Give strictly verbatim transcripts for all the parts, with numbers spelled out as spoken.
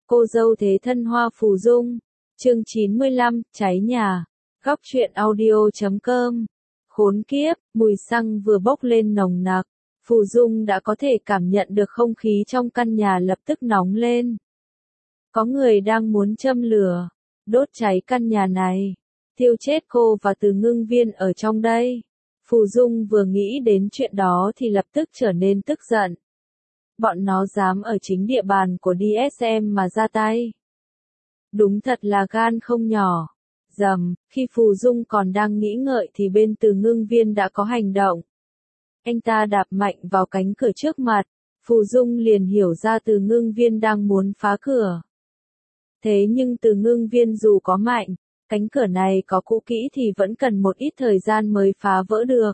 Cô dâu thế thân Hoa Phù Dung. Chương chín mươi lăm, cháy nhà. Góc truyện audio chấm com. Khốn kiếp, mùi xăng vừa bốc lên nồng nặc. Phù Dung đã có thể cảm nhận được không khí trong căn nhà lập tức nóng lên. Có người đang muốn châm lửa, đốt cháy căn nhà này, thiêu chết cô và Từ Ngưng Viên ở trong đây. Phù Dung vừa nghĩ đến chuyện đó thì lập tức trở nên tức giận. Bọn nó dám ở chính địa bàn của đê ét em mà ra tay. Đúng thật là gan không nhỏ. Rầm, khi Phù Dung còn đang nghĩ ngợi thì bên Từ Ngưng Viên đã có hành động. Anh ta đạp mạnh vào cánh cửa trước mặt, Phù Dung liền hiểu ra Từ Ngưng Viên đang muốn phá cửa. Thế nhưng Từ Ngưng Viên dù có mạnh, cánh cửa này có cũ kỹ thì vẫn cần một ít thời gian mới phá vỡ được.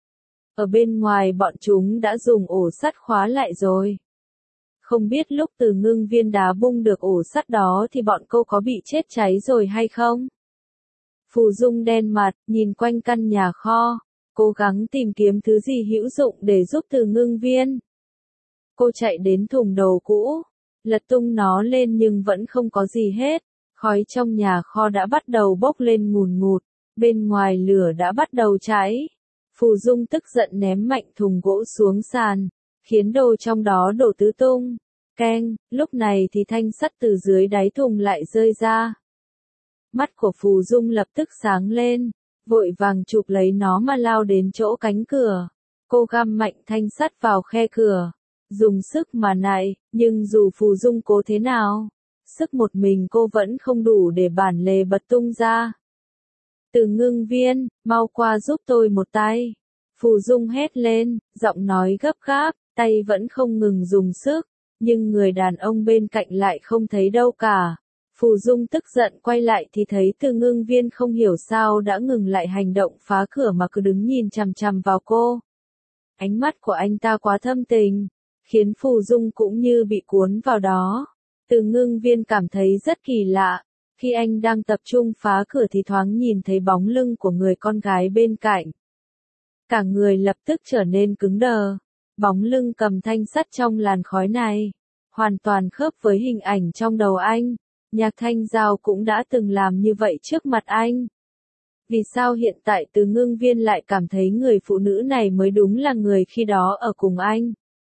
Ở bên ngoài bọn chúng đã dùng ổ sắt khóa lại rồi. Không biết lúc Từ Ngưng Viên đá bung được ổ sắt đó thì bọn cô có bị chết cháy rồi hay không? Phù Dung đen mặt, nhìn quanh căn nhà kho, cố gắng tìm kiếm thứ gì hữu dụng để giúp Từ Ngưng Viên. Cô chạy đến thùng đồ cũ, lật tung nó lên nhưng vẫn không có gì hết. Khói trong nhà kho đã bắt đầu bốc lên ngùn ngụt, bên ngoài lửa đã bắt đầu cháy. Phù Dung tức giận ném mạnh thùng gỗ xuống sàn, khiến đồ trong đó đổ tứ tung. Keng, lúc này thì thanh sắt từ dưới đáy thùng lại rơi ra. Mắt của Phù Dung lập tức sáng lên, vội vàng chụp lấy nó mà lao đến chỗ cánh cửa. Cô găm mạnh thanh sắt vào khe cửa, dùng sức mà nạy, nhưng dù Phù Dung cố thế nào, sức một mình cô vẫn không đủ để bản lề bật tung ra. Từ Ngưng Viên, mau qua giúp tôi một tay. Phù Dung hét lên, giọng nói gấp gáp, tay vẫn không ngừng dùng sức, nhưng người đàn ông bên cạnh lại không thấy đâu cả. Phù Dung tức giận quay lại thì thấy Từ Ngưng Viên không hiểu sao đã ngừng lại hành động phá cửa mà cứ đứng nhìn chằm chằm vào cô. Ánh mắt của anh ta quá thâm tình, khiến Phù Dung cũng như bị cuốn vào đó. Từ Ngưng Viên cảm thấy rất kỳ lạ, khi anh đang tập trung phá cửa thì thoáng nhìn thấy bóng lưng của người con gái bên cạnh. Cả người lập tức trở nên cứng đờ, bóng lưng cầm thanh sắt trong làn khói này, hoàn toàn khớp với hình ảnh trong đầu anh. Nhạc Thanh Giao cũng đã từng làm như vậy trước mặt anh. Vì sao hiện tại Từ Ngưng Viên lại cảm thấy người phụ nữ này mới đúng là người khi đó ở cùng anh?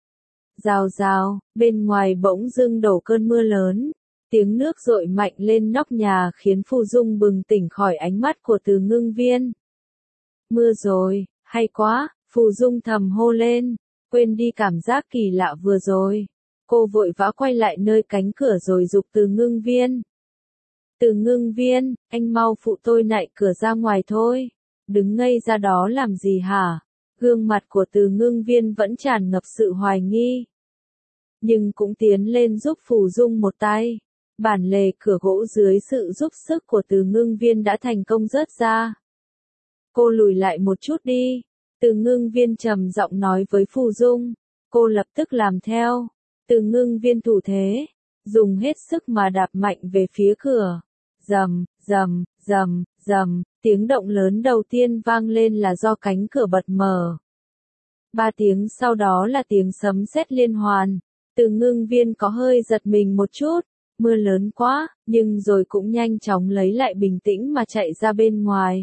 Rào rào, bên ngoài bỗng dưng đổ cơn mưa lớn, tiếng nước dội mạnh lên nóc nhà khiến Phù Dung bừng tỉnh khỏi ánh mắt của Từ Ngưng Viên. Mưa rồi, hay quá, Phù Dung thầm hô lên, quên đi cảm giác kỳ lạ vừa rồi. Cô vội vã quay lại nơi cánh cửa rồi giục Từ Ngưng Viên. Từ Ngưng Viên, anh mau phụ tôi nạy cửa ra ngoài thôi. Đứng ngây ra đó làm gì hả? Gương mặt của Từ Ngưng Viên vẫn tràn ngập sự hoài nghi. Nhưng cũng tiến lên giúp Phù Dung một tay. Bản lề cửa gỗ dưới sự giúp sức của Từ Ngưng Viên đã thành công rớt ra. Cô lùi lại một chút đi. Từ Ngưng Viên trầm giọng nói với Phù Dung. Cô lập tức làm theo. Từ Ngưng Viên thủ thế, dùng hết sức mà đạp mạnh về phía cửa. Rầm, rầm, rầm, rầm, tiếng động lớn đầu tiên vang lên là do cánh cửa bật mở. Ba tiếng sau đó là tiếng sấm sét liên hoàn. Từ Ngưng Viên có hơi giật mình một chút, mưa lớn quá, nhưng rồi cũng nhanh chóng lấy lại bình tĩnh mà chạy ra bên ngoài.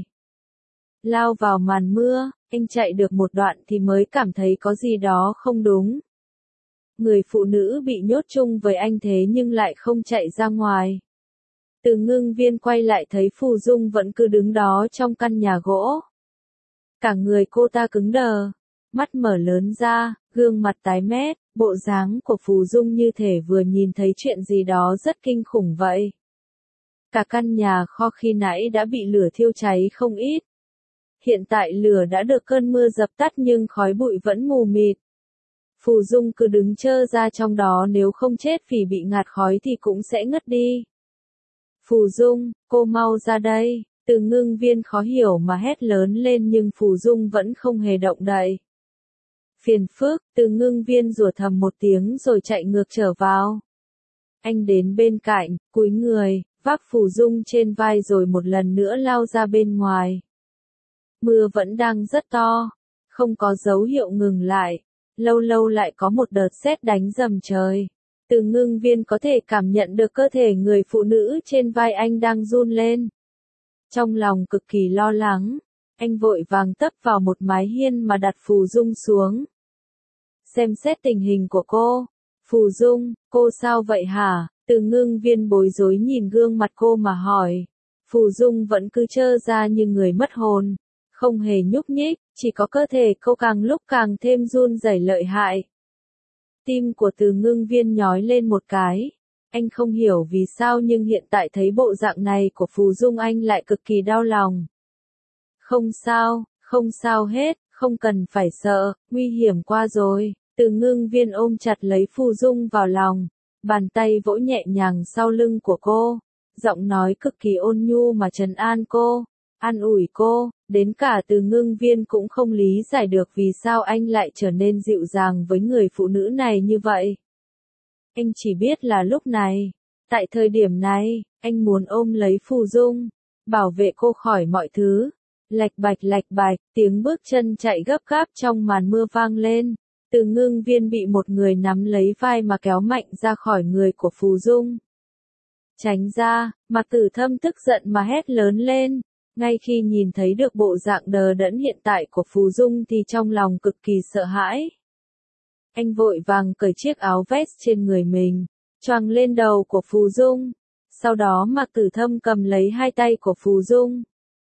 Lao vào màn mưa, anh chạy được một đoạn thì mới cảm thấy có gì đó không đúng. Người phụ nữ bị nhốt chung với anh thế nhưng lại không chạy ra ngoài. Từ Ngưng Viên quay lại thấy Phù Dung vẫn cứ đứng đó trong căn nhà gỗ. Cả người cô ta cứng đờ, mắt mở lớn ra, gương mặt tái mét, bộ dáng của Phù Dung như thể vừa nhìn thấy chuyện gì đó rất kinh khủng vậy. Cả căn nhà kho khi nãy đã bị lửa thiêu cháy không ít. Hiện tại lửa đã được cơn mưa dập tắt nhưng khói bụi vẫn mù mịt. Phù Dung cứ đứng trơ ra trong đó, nếu không chết vì bị ngạt khói thì cũng sẽ ngất đi. Phù Dung, cô mau ra đây. Từ Ngưng Viên khó hiểu mà hét lớn lên nhưng Phù Dung vẫn không hề động đậy. Phiền phức, Từ Ngưng Viên rủa thầm một tiếng rồi chạy ngược trở vào. Anh đến bên cạnh, cúi người, vác Phù Dung trên vai rồi một lần nữa lao ra bên ngoài. Mưa vẫn đang rất to, không có dấu hiệu ngừng lại. Lâu lâu lại có một đợt sét đánh rầm trời. Từ Ngưng Viên có thể cảm nhận được cơ thể người phụ nữ trên vai anh đang run lên. Trong lòng cực kỳ lo lắng, anh vội vàng tấp vào một mái hiên mà đặt Phù Dung xuống. Xem xét tình hình của cô. Phù Dung, cô sao vậy hả? Từ Ngưng Viên bối rối nhìn gương mặt cô mà hỏi. Phù Dung vẫn cứ trơ ra như người mất hồn, không hề nhúc nhích, chỉ có cơ thể cô càng lúc càng thêm run rẩy lợi hại. Tim của Từ Ngưng Viên nhói lên một cái. Anh không hiểu vì sao nhưng hiện tại thấy bộ dạng này của Phù Dung anh lại cực kỳ đau lòng. Không sao, không sao hết, không cần phải sợ, nguy hiểm qua rồi. Từ Ngưng Viên ôm chặt lấy Phù Dung vào lòng, bàn tay vỗ nhẹ nhàng sau lưng của cô, giọng nói cực kỳ ôn nhu mà trấn an cô, an ủi cô, đến cả Từ Ngưng Viên cũng không lý giải được vì sao anh lại trở nên dịu dàng với người phụ nữ này như vậy. Anh chỉ biết là lúc này, tại thời điểm này, anh muốn ôm lấy Phù Dung, bảo vệ cô khỏi mọi thứ. Lạch bạch lạch bạch, tiếng bước chân chạy gấp gáp trong màn mưa vang lên. Từ Ngưng Viên bị một người nắm lấy vai mà kéo mạnh ra khỏi người của Phù Dung. Tránh ra, Mạc Tử Thâm tức giận mà hét lớn lên. Ngay khi nhìn thấy được bộ dạng đờ đẫn hiện tại của Phù Dung thì trong lòng cực kỳ sợ hãi. Anh vội vàng cởi chiếc áo vest trên người mình, choàng lên đầu của Phù Dung. Sau đó Mạc Tử Thâm cầm lấy hai tay của Phù Dung,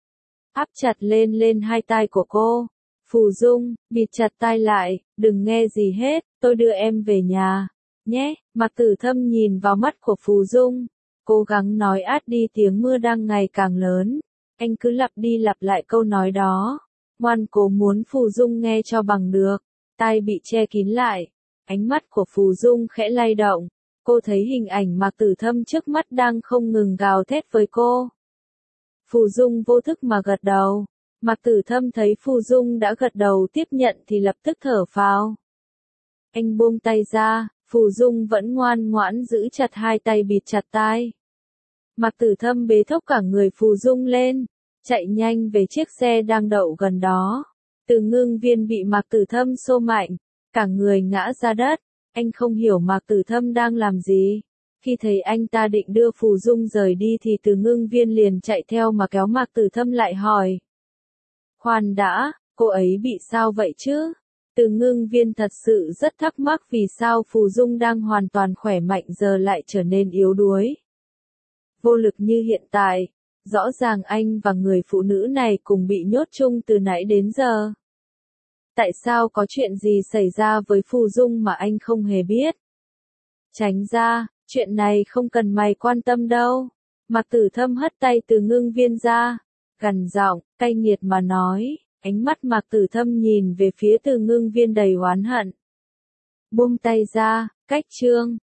áp chặt lên lên hai tai của cô. Phù Dung, bịt chặt tai lại, đừng nghe gì hết, tôi đưa em về nhà, nhé. Mạc Tử Thâm nhìn vào mắt của Phù Dung, cố gắng nói át đi tiếng mưa đang ngày càng lớn. Anh cứ lặp đi lặp lại câu nói đó, ngoan cố muốn Phù Dung nghe cho bằng được. Tai bị che kín lại, ánh mắt của Phù Dung khẽ lay động. Cô thấy hình ảnh Mạc Tử Thâm trước mắt đang không ngừng gào thét với cô. Phù Dung vô thức mà gật đầu. Mạc Tử Thâm thấy Phù Dung đã gật đầu tiếp nhận thì lập tức thở phào. Anh buông tay ra, Phù Dung vẫn ngoan ngoãn giữ chặt hai tay bịt chặt tai. Mạc Tử Thâm bế thốc cả người Phù Dung lên, chạy nhanh về chiếc xe đang đậu gần đó. Từ Ngưng Viên bị Mạc Tử Thâm xô mạnh, cả người ngã ra đất. Anh không hiểu Mạc Tử Thâm đang làm gì. Khi thấy anh ta định đưa Phù Dung rời đi thì Từ Ngưng Viên liền chạy theo mà kéo Mạc Tử Thâm lại hỏi. Khoan đã, cô ấy bị sao vậy chứ? Từ Ngưng Viên thật sự rất thắc mắc vì sao Phù Dung đang hoàn toàn khỏe mạnh giờ lại trở nên yếu đuối. Vô lực như hiện tại, rõ ràng anh và người phụ nữ này cùng bị nhốt chung từ nãy đến giờ. Tại sao có chuyện gì xảy ra với Phù Dung mà anh không hề biết? Tránh ra, chuyện này không cần mày quan tâm đâu. Mạc Tử Thâm hất tay Từ Ngưng Viên ra, gằn giọng, cay nghiệt mà nói. Ánh mắt Mạc Tử Thâm nhìn về phía Từ Ngưng Viên đầy oán hận. Buông tay ra, cách chương.